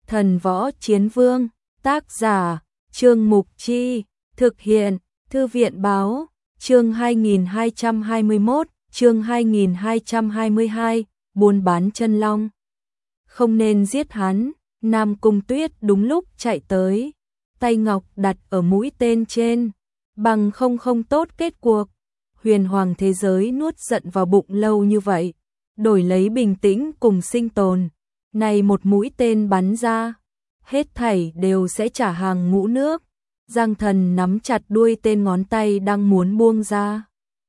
Thần Võ Chiến Vương, tác giả, Trương Mục Chi, thực hiện, Thư viện Báo, chương 2221, chương 2222, buôn bán chân long. Không nên giết hắn, Nam Cung Tuyết đúng lúc chạy tới, tay ngọc đặt ở mũi tên trên, bằng không tốt kết cuộc. Huyền hoàng thế giới nuốt giận vào bụng lâu như vậy, đổi lấy bình tĩnh cùng sinh tồn. Này một mũi tên bắn ra, hết thảy đều sẽ trả hàng ngũ nước. Giang Thần nắm chặt đuôi tên, ngón tay đang muốn buông ra.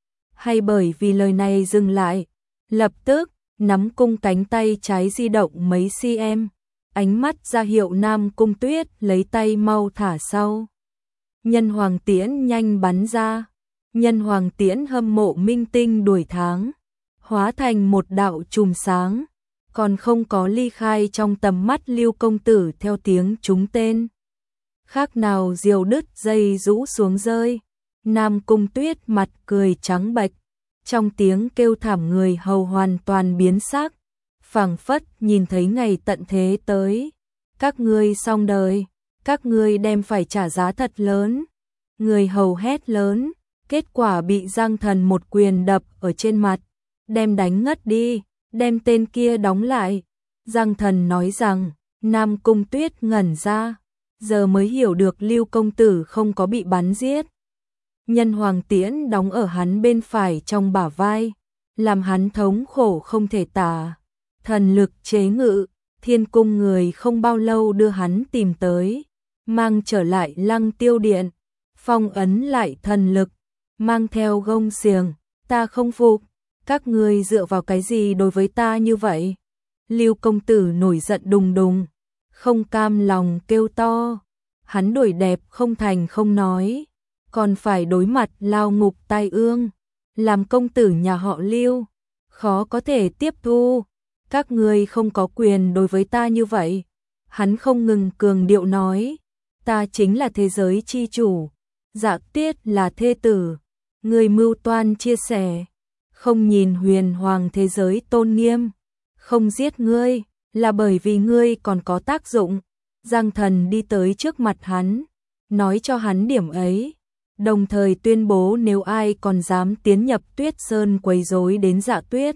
Hay bởi vì lời này dừng lại, lập tức nắm cung cánh tay trái di động mấy cm, ánh mắt ra hiệu Nam Cung Tuyết lấy tay mau thả sau. Nhân hoàng tiễn nhanh bắn ra, nhân hoàng tiễn hâm mộ minh tinh đuổi tháng, hóa thành một đạo chùm sáng, còn không có ly khai trong tầm mắt Lưu công tử theo tiếng trúng tên. Khác nào diều đứt dây rũ xuống rơi, Nam Cung Tuyết mặt cười trắng bệch, trong tiếng kêu thảm người hầu hoàn toàn biến sắc, phảng phất nhìn thấy ngày tận thế tới. Các ngươi xong đời, các ngươi đem phải trả giá thật lớn. Người hầu hét lớn, kết quả bị Giang Thần một quyền đập ở trên mặt, đem đánh ngất đi, đem tên kia đóng lại. Giang Thần nói rằng, Nam Cung Tuyết ngẩn ra, giờ mới hiểu được Lưu công tử không có bị bắn giết. Nhân hoàng tiễn đóng ở hắn bên phải trong bả vai, làm hắn thống khổ không thể tả. Thần lực chế ngự, Thiên Cung người không bao lâu đưa hắn tìm tới, mang trở lại Lăng Tiêu Điện, phong ấn lại thần lực, mang theo gông xiềng. Ta không phục, các ngươi dựa vào cái gì đối với ta như vậy? Lưu công tử nổi giận đùng đùng, không cam lòng kêu to. Hắn đổi đẹp không thành không nói, còn phải đối mặt lao ngục tai ương. Làm công tử nhà họ Lưu, khó có thể tiếp thu. Các ngươi không có quyền đối với ta như vậy. Hắn không ngừng cường điệu nói, ta chính là thế giới chi chủ, Dạ Tuyết là thê tử. Người mưu toan chia sẻ, không nhìn huyền hoàng thế giới tôn nghiêm, không giết ngươi, là bởi vì ngươi còn có tác dụng. Giang Thần đi tới trước mặt hắn, nói cho hắn điểm ấy, đồng thời tuyên bố nếu ai còn dám tiến nhập Tuyết Sơn quấy rối đến Dạ Tuyết,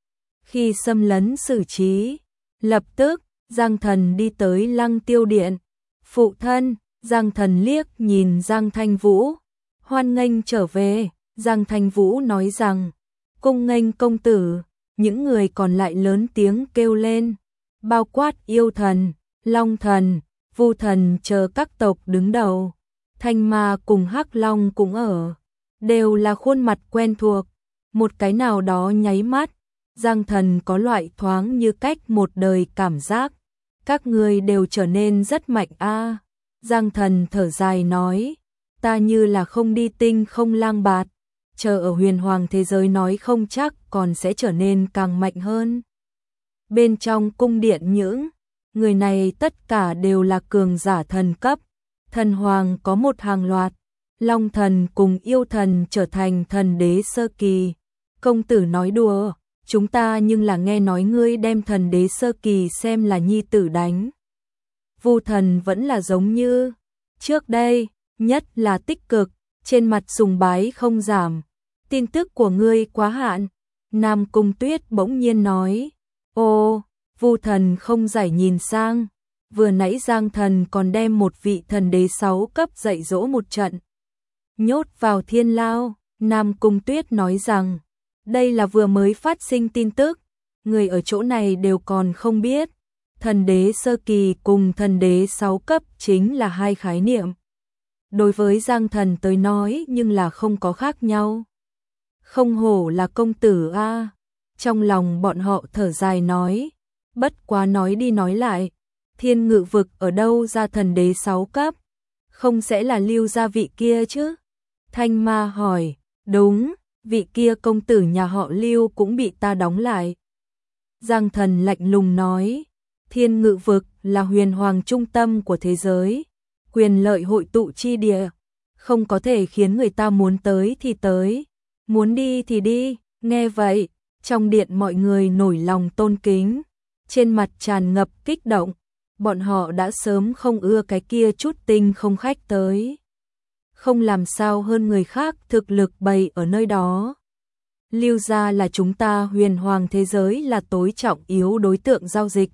khi xâm lấn xử trí. Lập tức, Giang Thần đi tới Lăng Tiêu Điện. Phụ thân, Giang Thần liếc nhìn Giang Thanh Vũ, hoan nghênh trở về. Giang Thanh Vũ nói rằng, cung nghênh công tử. Những người còn lại lớn tiếng kêu lên, bao quát yêu thần, long thần, vu thần chờ các tộc đứng đầu. Thanh Ma cùng Hắc Long cũng ở, đều là khuôn mặt quen thuộc. Một cái nào đó nháy mắt, Giang Thần có loại thoáng như cách một đời cảm giác. Các ngươi đều trở nên rất mạnh a. Giang Thần thở dài nói, ta như là không đi tinh không lang bạt, chờ ở huyền hoàng thế giới nói không chắc còn sẽ trở nên càng mạnh hơn. Bên trong cung điện những người này tất cả đều là cường giả thần cấp. Thần hoàng có một hàng loạt, long thần cùng yêu thần trở thành thần đế sơ kỳ. Công tử nói đùa, chúng ta nhưng là nghe nói ngươi đem thần đế sơ kỳ xem là nhi tử đánh. Vu thần vẫn là giống như trước đây, nhất là tích cực, trên mặt sùng bái không giảm. Tin tức của ngươi quá hạn. Nam Cung Tuyết bỗng nhiên nói, ô, Vu thần không giải nhìn sang. Vừa nãy Giang Thần còn đem một vị thần đế 6 cấp dạy dỗ một trận, nhốt vào thiên lao. Nam Cung Tuyết nói rằng, đây là vừa mới phát sinh tin tức, người ở chỗ này đều còn không biết. Thần đế sơ kỳ cùng thần đế 6 cấp chính là hai khái niệm. Đối với Giang Thần tới nói nhưng là không có khác nhau. Không hổ là công tử a. Trong lòng bọn họ thở dài nói, bất quá nói đi nói lại, Thiên Ngự vực ở đâu ra thần đế 6 cấp? Không sẽ là Lưu gia vị kia chứ? Thanh Ma hỏi, đúng, vị kia công tử nhà họ Lưu cũng bị ta đóng lại. Giang Thần lạnh lùng nói, Thiên Ngự vực là huyền hoàng trung tâm của thế giới, quyền lợi hội tụ chi địa, không có thể khiến người ta muốn tới thì tới, muốn đi thì đi. Nghe vậy, trong điện mọi người nổi lòng tôn kính, trên mặt tràn ngập kích động. bọn họ đã sớm không ưa cái kia chút tinh không khách tới. Không làm sao hơn người khác thực lực bày ở nơi đó. Lưu gia là chúng ta huyền hoàng thế giới là tối trọng yếu đối tượng giao dịch.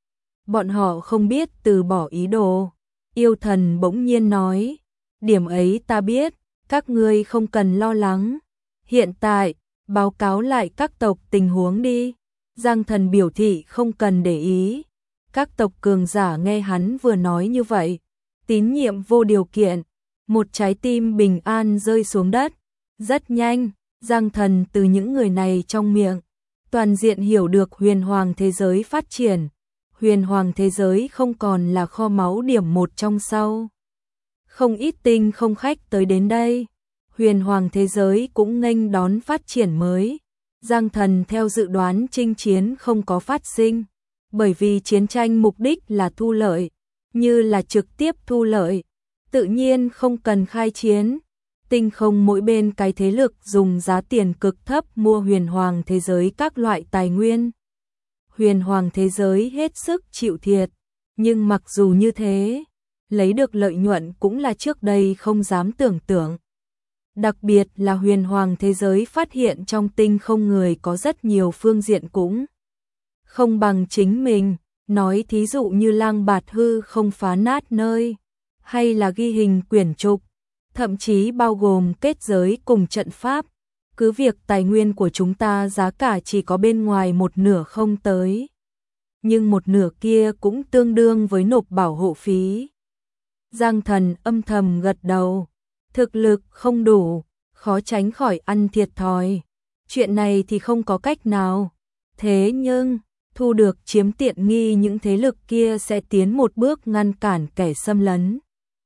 Bọn họ không biết từ bỏ ý đồ. Yêu thần bỗng nhiên nói, điểm ấy ta biết, các ngươi không cần lo lắng. Hiện tại, báo cáo lại các tộc tình huống đi. Giang thần biểu thị không cần để ý. Các tộc cường giả nghe hắn vừa nói như vậy, tín nhiệm vô điều kiện, một trái tim bình an rơi xuống đất. Rất nhanh, Giang thần từ những người này trong miệng, toàn diện hiểu được huyền hoàng thế giới phát triển. Huyền hoàng thế giới không còn là kho máu điểm một trong sau. Không ít tinh không khách tới đến đây. Huyền hoàng thế giới cũng nghênh đón phát triển mới. Giang thần theo dự đoán chinh chiến không có phát sinh. Bởi vì chiến tranh mục đích là thu lợi. Như là trực tiếp thu lợi. Tự nhiên không cần khai chiến. Tinh không mỗi bên cái thế lực dùng giá tiền cực thấp mua huyền hoàng thế giới các loại tài nguyên. Huyền hoàng thế giới hết sức chịu thiệt, nhưng mặc dù như thế, lấy được lợi nhuận cũng là trước đây không dám tưởng tượng. Đặc biệt là huyền hoàng thế giới phát hiện trong tinh không người có rất nhiều phương diện cũng không bằng chính mình, nói thí dụ như lang bạt hư không phá nát nơi, hay là ghi hình quyển trục, thậm chí bao gồm kết giới cùng trận pháp. Cứ việc tài nguyên của chúng ta giá cả chỉ có bên ngoài một nửa không tới. Nhưng một nửa kia cũng tương đương với nộp bảo hộ phí. Giang thần âm thầm gật đầu. Thực lực không đủ, khó tránh khỏi ăn thiệt thòi. Chuyện này thì không có cách nào. Thế nhưng, thu được chiếm tiện nghi những thế lực kia sẽ tiến một bước ngăn cản kẻ xâm lấn.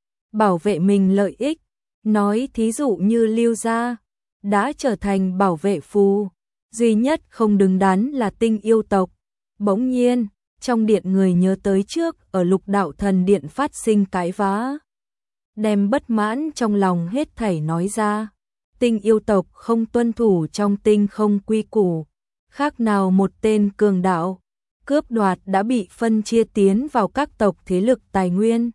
Bảo vệ mình lợi ích. Nói thí dụ như Lưu gia đã trở thành bảo vệ phù, duy nhất không đứng đắn là tinh yêu tộc. Bỗng nhiên, trong điện người nhớ tới trước ở Lục Đạo Thần Điện phát sinh cãi vã. Đem bất mãn trong lòng hết thảy nói ra. Tinh yêu tộc không tuân thủ trong tinh không quy củ, khác nào một tên cường đạo, cướp đoạt đã bị phân chia tiến vào các tộc thế lực tài nguyên.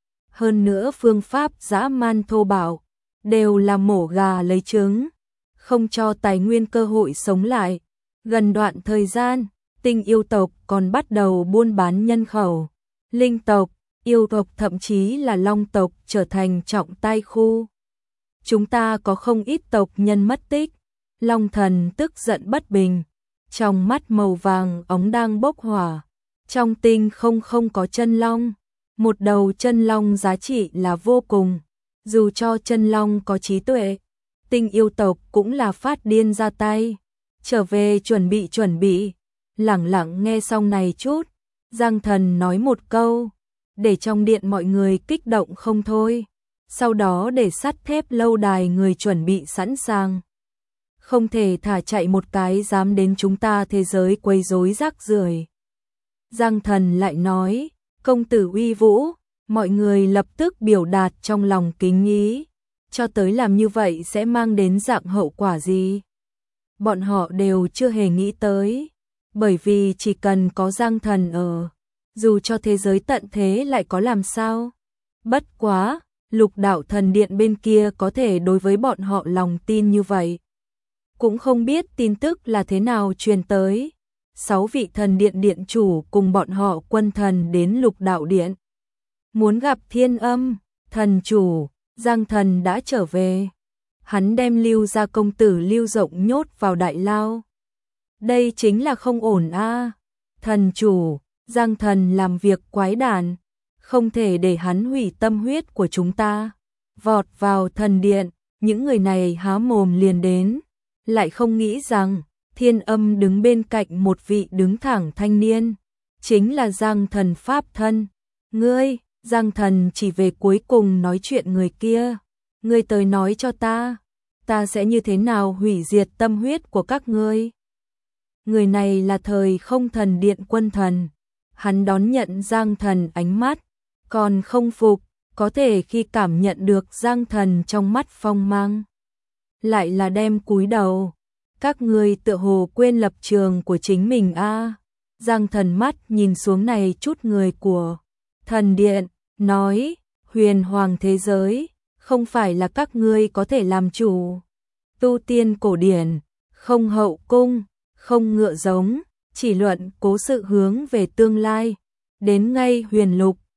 Hơn nữa phương pháp dã man thô bạo, đều là mổ gà lấy trứng, không cho tài nguyên cơ hội sống lại. Gần đoạn thời gian, tinh yêu tộc còn bắt đầu buôn bán nhân khẩu. Linh tộc, yêu tộc thậm chí là long tộc trở thành trọng tai khu. Chúng ta có không ít tộc nhân mất tích. Long thần tức giận bất bình, trong mắt màu vàng óng đang bốc hỏa. Trong tinh không có chân long. Một đầu chân long giá trị là vô cùng. Dù cho chân long có trí tuệ, tinh yêu tộc cũng là phát điên ra tay. Trở về chuẩn bị. Lẳng lặng nghe xong này chút, Giang thần nói một câu, để trong điện mọi người kích động không thôi. Sau đó để sắt thép lâu đài người chuẩn bị sẵn sàng. Không thể thả chạy một cái dám đến chúng ta thế giới quấy rối rác rưởi. Giang thần lại nói, công tử uy vũ. Mọi người lập tức biểu đạt trong lòng kính ý. Cho tới làm như vậy sẽ mang đến dạng hậu quả gì? Bọn họ đều chưa hề nghĩ tới. Bởi vì chỉ cần có Giang thần ở, dù cho thế giới tận thế lại có làm sao? Bất quá, Lục Đạo Thần Điện bên kia có thể đối với bọn họ lòng tin như vậy. Cũng không biết tin tức là thế nào truyền tới. 6 vị thần điện điện chủ cùng bọn họ quân thần đến Lục Đạo Điện. Muốn gặp Thiên Âm, thần chủ. Giang thần đã trở về. Hắn đem Lưu gia công tử Lưu Rộng nhốt vào đại lao. Đây chính là không ổn a. Thần chủ, Giang thần làm việc quái đản, không thể để hắn hủy tâm huyết của chúng ta. Vọt vào thần điện, những người này há mồm liền đến, lại không nghĩ rằng Thiên Âm đứng bên cạnh một vị đứng thẳng thanh niên, chính là Giang thần pháp thân. Ngươi, Giang thần chỉ về cuối cùng nói chuyện người kia. Ngươi tới nói cho ta sẽ như thế nào hủy diệt tâm huyết của các ngươi. Người này là thời không thần điện quân thần. Hắn đón nhận Giang thần ánh mắt, còn không phục, có thể khi cảm nhận được Giang thần trong mắt phong mang. Lại là đem cúi đầu. Các ngươi tựa hồ quên lập trường của chính mình a. Giang thần mắt nhìn xuống này chút người của Thần điện nói, huyền hoàng thế giới, không phải là các ngươi có thể làm chủ. Tu tiên cổ điển, không hậu cung, không ngựa giống, chỉ luận cố sự hướng về tương lai. Đến ngay huyền lục,